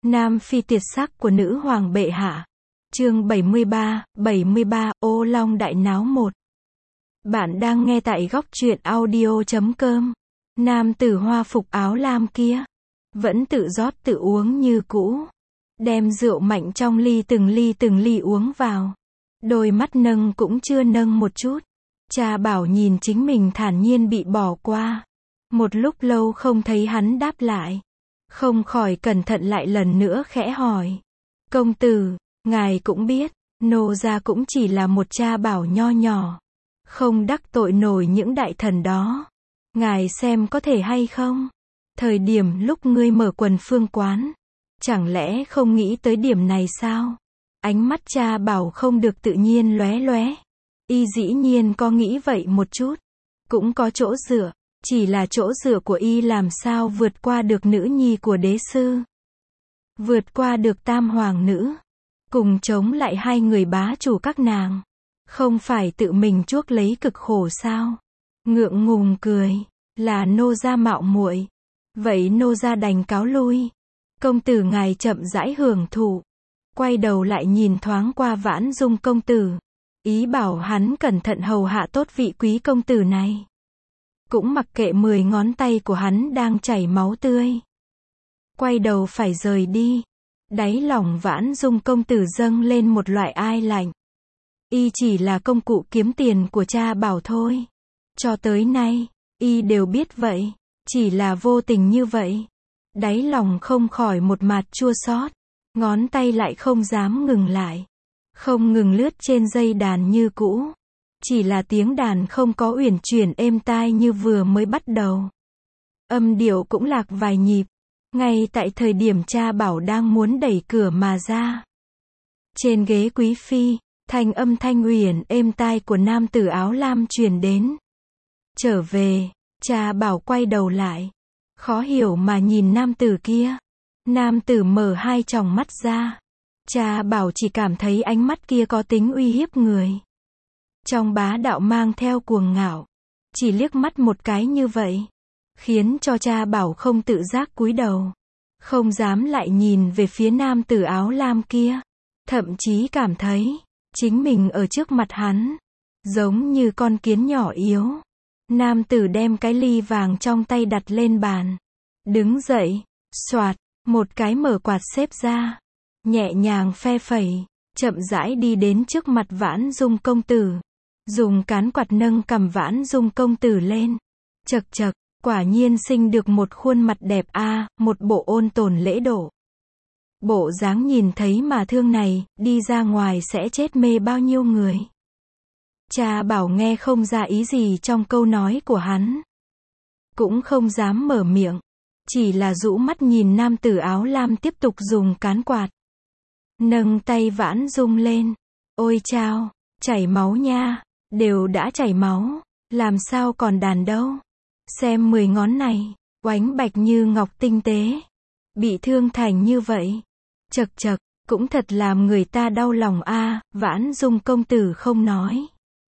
Nam phi tuyệt sắc của nữ hoàng bệ hạ. Chương 73, Ô Long đại náo 1. Bạn đang nghe tại góc truyện audio.com. Nam tử hoa phục áo lam kia vẫn tự rót tự uống như cũ, đem rượu mạnh trong ly từng ly uống vào. Đôi mắt nâng cũng chưa nâng một chút. Cha bảo nhìn chính mình thản nhiên bị bỏ qua. Một lúc lâu không thấy hắn đáp lại, không khỏi cẩn thận lại lần nữa khẽ hỏi. Công tử, ngài cũng biết, nô gia cũng chỉ là một cha bảo nho nhỏ, không đắc tội nổi những đại thần đó. Ngài xem có thể hay không? Thời điểm lúc ngươi mở Quần Phương quán, chẳng lẽ không nghĩ tới điểm này sao? Ánh mắt cha bảo không được tự nhiên lóe lóe. Y dĩ nhiên có nghĩ vậy một chút, cũng có chỗ dựa, chỉ là chỗ dựa của y làm sao vượt qua được nữ nhi của đế sư, vượt qua được tam hoàng nữ, cùng chống lại hai người bá chủ các nàng. Không phải tự mình chuốc lấy cực khổ sao? Ngượng ngùng cười, là nô gia mạo muội. Vậy nô gia đành cáo lui. Công tử ngài chậm rãi hưởng thụ. Quay đầu lại nhìn thoáng qua Vãn Dung công tử, ý bảo hắn cẩn thận hầu hạ tốt vị quý công tử này. Cũng mặc kệ 10 ngón tay của hắn đang chảy máu tươi. Quay đầu phải rời đi. Đáy lòng Vãn Dung công tử dâng lên một loại ai lạnh. Y chỉ là công cụ kiếm tiền của cha bảo thôi. Cho tới nay, y đều biết vậy, chỉ là vô tình như vậy. Đáy lòng không khỏi một mạt chua xót, ngón tay lại không dám ngừng lại. Không ngừng lướt trên dây đàn như cũ. Chỉ là tiếng đàn không có uyển chuyển êm tai như vừa mới bắt đầu. Âm điệu cũng lạc vài nhịp. Ngay tại thời điểm cha bảo đang muốn đẩy cửa mà ra. Trên ghế quý phi, thanh âm thanh uyển êm tai của nam tử áo lam truyền đến. Trở về, cha bảo quay đầu lại. Khó hiểu mà nhìn nam tử kia. Nam tử mở hai tròng mắt ra. Cha bảo chỉ cảm thấy ánh mắt kia có tính uy hiếp người. Trong bá đạo mang theo cuồng ngạo. Chỉ liếc mắt một cái như vậy, khiến cho cha bảo không tự giác cúi đầu. Không dám lại nhìn về phía nam tử áo lam kia. Thậm chí cảm thấy, chính mình ở trước mặt hắn, giống như con kiến nhỏ yếu. Nam tử đem cái ly vàng trong tay đặt lên bàn. Đứng dậy, xoạt, một cái mở quạt xếp ra. Nhẹ nhàng phe phẩy, chậm rãi đi đến trước mặt Vãn Dung công tử. Dùng cán quạt nâng cằm Vãn Dung công tử lên. Chậc chậc, quả nhiên sinh được một khuôn mặt đẹp a, một bộ ôn tồn lễ độ. Bộ dáng nhìn thấy mà thương này, đi ra ngoài sẽ chết mê bao nhiêu người. Cha bảo nghe không ra ý gì trong câu nói của hắn. Cũng không dám mở miệng. Chỉ là rũ mắt nhìn nam tử áo lam tiếp tục dùng cán quạt. Nâng tay Vãn Dung lên. Ôi chao, chảy máu nha. Đều đã chảy máu. Làm sao còn đàn đâu. Xem 10 ngón này, oánh bạch như ngọc tinh tế. Bị thương thành như vậy. Chậc chậc, cũng thật làm người ta đau lòng a. Vãn Dung công tử không nói.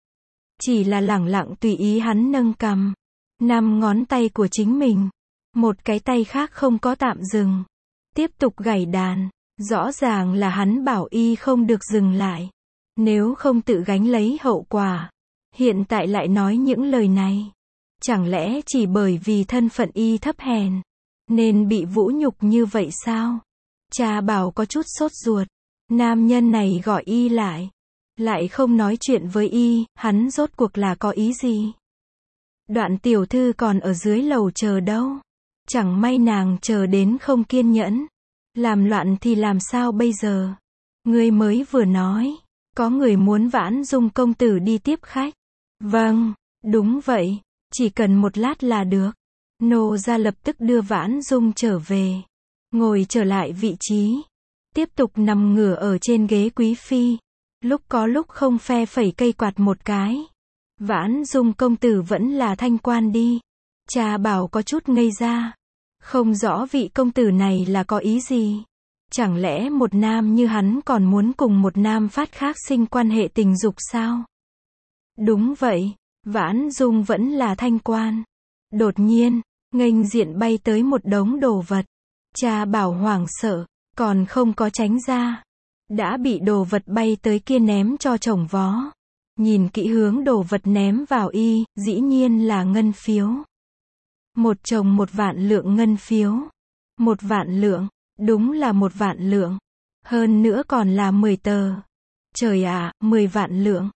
Chỉ là lẳng lặng tùy ý hắn nâng cằm. 5 ngón tay của chính mình. Một cái tay khác không có tạm dừng. Tiếp tục gảy đàn. Rõ ràng là hắn bảo y không được dừng lại. Nếu không tự gánh lấy hậu quả. Hiện tại lại nói những lời này. Chẳng lẽ chỉ bởi vì thân phận y thấp hèn, nên bị vũ nhục như vậy sao? Cha bảo có chút sốt ruột. Nam nhân này gọi y lại không nói chuyện với y, hắn rốt cuộc là có ý gì? Đoạn tiểu thư còn ở dưới lầu chờ đâu. Chẳng may nàng chờ đến không kiên nhẫn. Làm loạn thì làm sao bây giờ? Ngươi mới vừa nói, có người muốn Vãn Dung công tử đi tiếp khách. Vâng, đúng vậy, chỉ cần một lát là được. Nô gia lập tức đưa Vãn Dung trở về. Ngồi trở lại vị trí. Tiếp tục nằm ngửa ở trên ghế quý phi. Lúc có lúc không phe phẩy cây quạt một cái. Vãn Dung công tử vẫn là thanh quan đi. Cha bảo có chút ngây ra. Không rõ vị công tử này là có ý gì. Chẳng lẽ một nam như hắn còn muốn cùng một nam phát khác sinh quan hệ tình dục sao? Đúng vậy, Vãn Dung vẫn là thanh quan. Đột nhiên, nghênh diện bay tới một đống đồ vật. Cha bảo hoảng sợ, còn không có tránh ra, đã bị đồ vật bay tới kia ném cho chồng vó. Nhìn kỹ hướng đồ vật ném vào y, dĩ nhiên là ngân phiếu. Một chồng 1.000 lượng ngân phiếu. 1.000 lượng, đúng là 1.000 lượng. Hơn nữa còn là 10 tờ. Trời ạ, 10.000 lượng.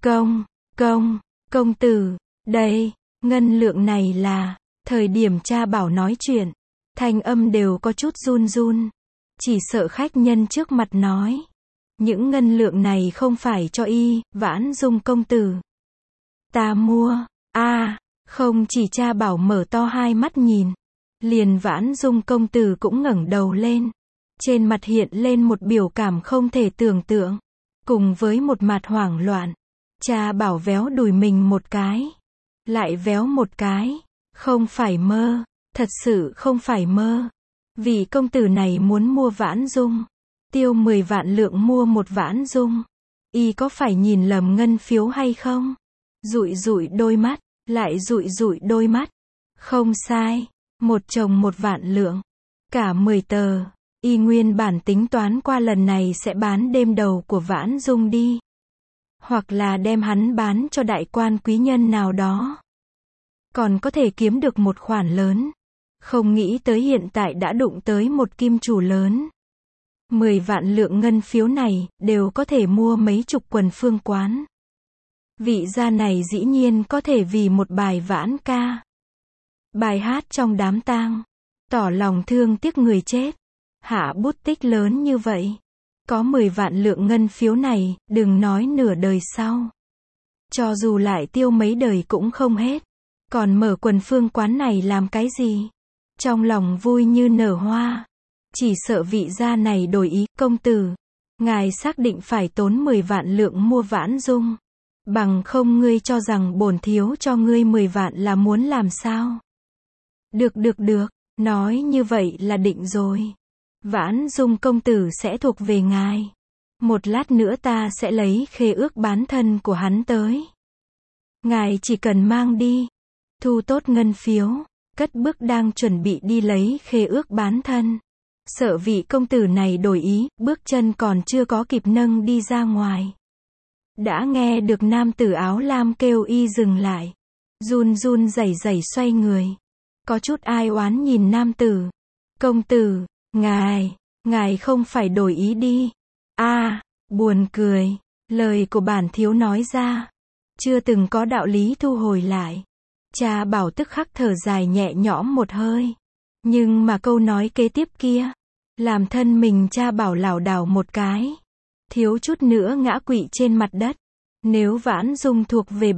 Công tử, đây, ngân lượng này là, thời điểm cha bảo nói chuyện, thanh âm đều có chút run run. Chỉ sợ khách nhân trước mặt nói. Những ngân lượng này không phải cho y, Vãn Dung công tử. Ta mua, không chỉ cha bảo mở to hai mắt nhìn. Liền Vãn Dung công tử cũng ngẩng đầu lên. Trên mặt hiện lên một biểu cảm không thể tưởng tượng. Cùng với một mặt hoảng loạn. Cha bảo véo đùi mình một cái. Lại véo một cái. Không phải mơ. Thật sự không phải mơ. Vị công tử này muốn mua Vãn Dung. Tiêu 10.000 lượng mua một Vãn Dung. Y có phải nhìn lầm ngân phiếu hay không? Dụi dụi đôi mắt. Lại dụi dụi đôi mắt. Không sai. Một chồng 1.000 lượng. Cả 10 tờ. Y nguyên bản tính toán qua lần này sẽ bán đêm đầu của Vãn Dung đi. Hoặc là đem hắn bán cho đại quan quý nhân nào đó. Còn có thể kiếm được một khoản lớn. Không nghĩ tới hiện tại đã đụng tới một kim chủ lớn. 10.000 lượng ngân phiếu này, đều có thể mua mấy chục quần phương quán. Vị gia này dĩ nhiên có thể vì một bài vãn ca. Bài hát trong đám tang. Tỏ lòng thương tiếc người chết. Hạ bút tích lớn như vậy. Có 10.000 lượng ngân phiếu này, đừng nói nửa đời sau. Cho dù lại tiêu mấy đời cũng không hết. Còn mở quần phương quán này làm cái gì? Trong lòng vui như nở hoa. Chỉ sợ vị gia này đổi ý, công tử. Ngài xác định phải tốn 10.000 lượng mua Vãn Dung. Bằng không ngươi cho rằng bổn thiếu cho ngươi 10.000 là muốn làm sao? Được, nói như vậy là định rồi. Vãn Dung công tử sẽ thuộc về ngài. Một lát nữa ta sẽ lấy khế ước bán thân của hắn tới. Ngài chỉ cần mang đi. Thu tốt ngân phiếu. Cất bước đang chuẩn bị đi lấy khế ước bán thân. Sợ vị công tử này đổi ý, bước chân còn chưa có kịp nâng đi ra ngoài. Đã nghe được nam tử áo lam kêu y dừng lại. Run run rẩy rẩy xoay người. Có chút ai oán nhìn nam tử. Công tử, ngài không phải đổi ý đi. Buồn cười. Lời của bản thiếu nói ra. Chưa từng có đạo lý thu hồi lại. Cha bảo tức khắc thở dài nhẹ nhõm một hơi. Nhưng mà câu nói kế tiếp kia. Làm thân mình cha bảo lảo đảo một cái. Thiếu chút nữa ngã quỵ trên mặt đất. Nếu Vãn Dung thuộc về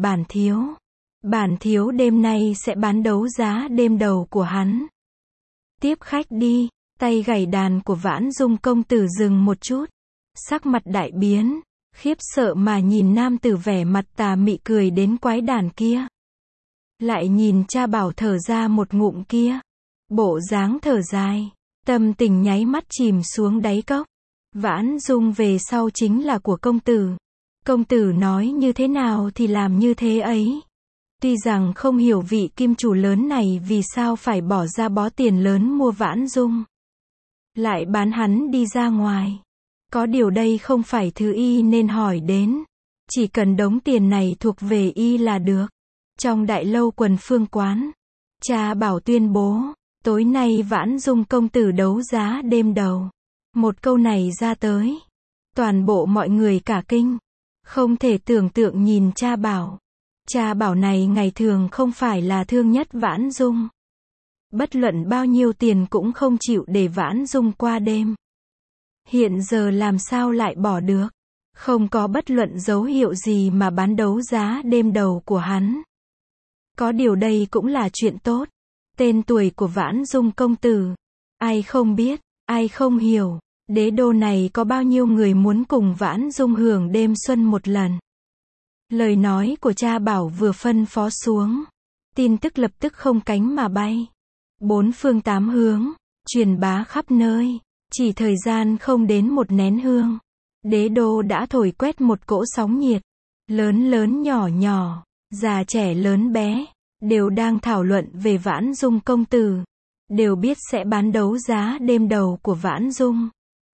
bản thiếu đêm nay sẽ bán đấu giá đêm đầu của hắn. Tiếp khách đi. Tay gảy đàn của Vãn Dung công tử dừng một chút. Sắc mặt đại biến. Khiếp sợ mà nhìn nam tử vẻ mặt tà mị cười đến quái đản kia. Lại nhìn cha bảo thở ra một ngụm kia. Bộ dáng thở dài. Tâm tình nháy mắt chìm xuống đáy cốc. Vãn Dung về sau chính là của công tử. Công tử nói như thế nào thì làm như thế ấy. Tuy rằng không hiểu vị kim chủ lớn này vì sao phải bỏ ra bó tiền lớn mua Vãn Dung. Lại bán hắn đi ra ngoài. Có điều đây không phải thứ y nên hỏi đến. Chỉ cần đống tiền này thuộc về y là được. Trong đại lâu quần phương quán. Cha bảo tuyên bố. Tối nay Vãn Dung công tử đấu giá đêm đầu. Một câu này ra tới. Toàn bộ mọi người cả kinh. Không thể tưởng tượng nhìn cha bảo. Cha bảo này ngày thường không phải là thương nhất Vãn Dung. Bất luận bao nhiêu tiền cũng không chịu để Vãn Dung qua đêm. Hiện giờ làm sao lại bỏ được. Không có bất luận dấu hiệu gì mà bán đấu giá đêm đầu của hắn. Có điều đây cũng là chuyện tốt. Tên tuổi của Vãn Dung công tử. Ai không biết, ai không hiểu. Đế đô này có bao nhiêu người muốn cùng Vãn Dung hưởng đêm xuân một lần. Lời nói của cha bảo vừa phân phó xuống. Tin tức lập tức không cánh mà bay. 4 phương 8 hướng. Truyền bá khắp nơi. Chỉ thời gian không đến một nén hương. Đế đô đã thổi quét một cỗ sóng nhiệt. Lớn lớn nhỏ nhỏ. Già trẻ lớn bé. Đều đang thảo luận về Vãn Dung công tử. Đều biết sẽ bán đấu giá đêm đầu của Vãn Dung.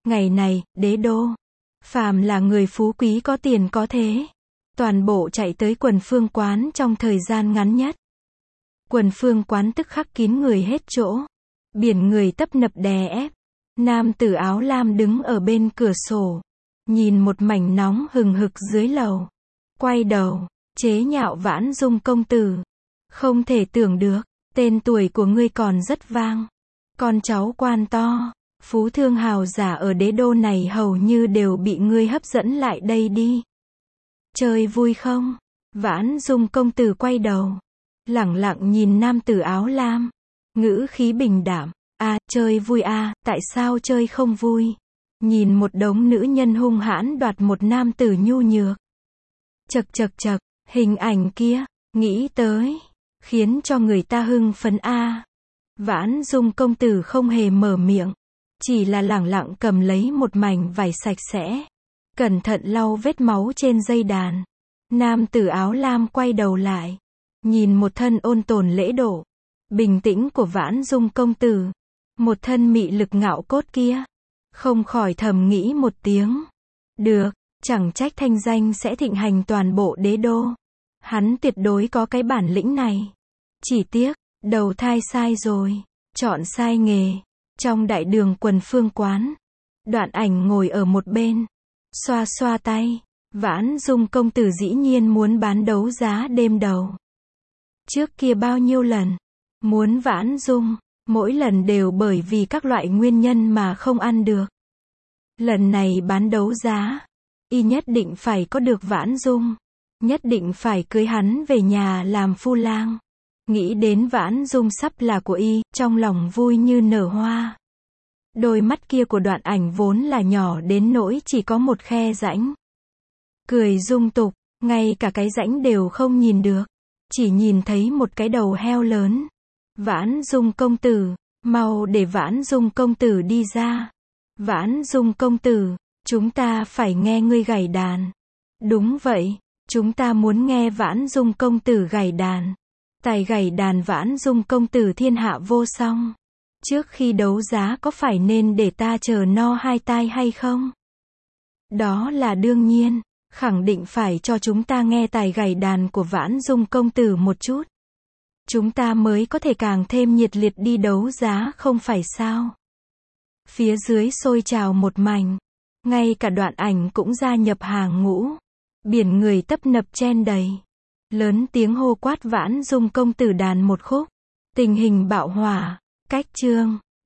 Ngày này, đế đô, phàm là người phú quý có tiền có thế, toàn bộ chạy tới Quần Phương Quán trong thời gian ngắn nhất. Quần Phương Quán tức khắc kín người hết chỗ. Biển người tấp nập đè ép. Nam tử áo lam đứng ở bên cửa sổ, nhìn một mảnh nóng hừng hực dưới lầu. Quay đầu, chế nhạo Vãn Dung công tử. Không thể tưởng được, tên tuổi của ngươi còn rất vang. Con cháu quan to, phú thương hào giả ở đế đô này hầu như đều bị ngươi hấp dẫn lại đây đi. Chơi vui không? Vãn Dung công tử quay đầu, lẳng lặng nhìn nam tử áo lam, ngữ khí bình đạm. Chơi vui tại sao chơi không vui? Nhìn một đống nữ nhân hung hãn đoạt một nam tử nhu nhược. Chậc, hình ảnh kia, nghĩ tới, khiến cho người ta hưng phấn Vãn Dung công tử không hề mở miệng, chỉ là lẳng lặng cầm lấy một mảnh vải sạch sẽ, cẩn thận lau vết máu trên dây đàn. Nam tử áo lam quay đầu lại, nhìn một thân ôn tồn lễ độ, bình tĩnh của Vãn Dung công tử, một thân mị lực ngạo cốt kia, không khỏi thầm nghĩ một tiếng. Được, chẳng trách thanh danh sẽ thịnh hành toàn bộ đế đô. Hắn tuyệt đối có cái bản lĩnh này. Chỉ tiếc, đầu thai sai rồi, chọn sai nghề. Trong đại đường Quần Phương Quán, Đoạn Ảnh ngồi ở một bên, xoa xoa tay. Vãn Dung công tử dĩ nhiên muốn bán đấu giá đêm đầu. Trước kia bao nhiêu lần muốn Vãn Dung, mỗi lần đều bởi vì các loại nguyên nhân mà không ăn được. Lần này bán đấu giá, y nhất định phải có được Vãn Dung, nhất định phải cưới hắn về nhà làm phu lang. Nghĩ đến Vãn Dung sắp là của y, trong lòng vui như nở hoa. Đôi mắt kia của Đoạn Ảnh vốn là nhỏ đến nỗi chỉ có một khe rãnh. Cười dung tục, ngay cả cái rãnh đều không nhìn được, chỉ nhìn thấy một cái đầu heo lớn. Vãn Dung công tử, mau để Vãn Dung công tử đi ra. Vãn Dung công tử, chúng ta phải nghe ngươi gảy đàn. Đúng vậy, chúng ta muốn nghe Vãn Dung công tử gảy đàn. Tài gảy đàn Vãn Dung công tử thiên hạ vô song. Trước khi đấu giá có phải nên để ta chờ no hai tai hay không? Đó là đương nhiên, khẳng định phải cho chúng ta nghe tài gảy đàn của Vãn Dung công tử một chút. Chúng ta mới có thể càng thêm nhiệt liệt đi đấu giá không phải sao? Phía dưới sôi trào một mảnh, ngay cả Đoạn Ảnh cũng gia nhập hàng ngũ. Biển người tấp nập chen đầy, lớn tiếng hô quát Vãn Dung công tử đàn một khúc. Tình hình bạo hỏa, cách chương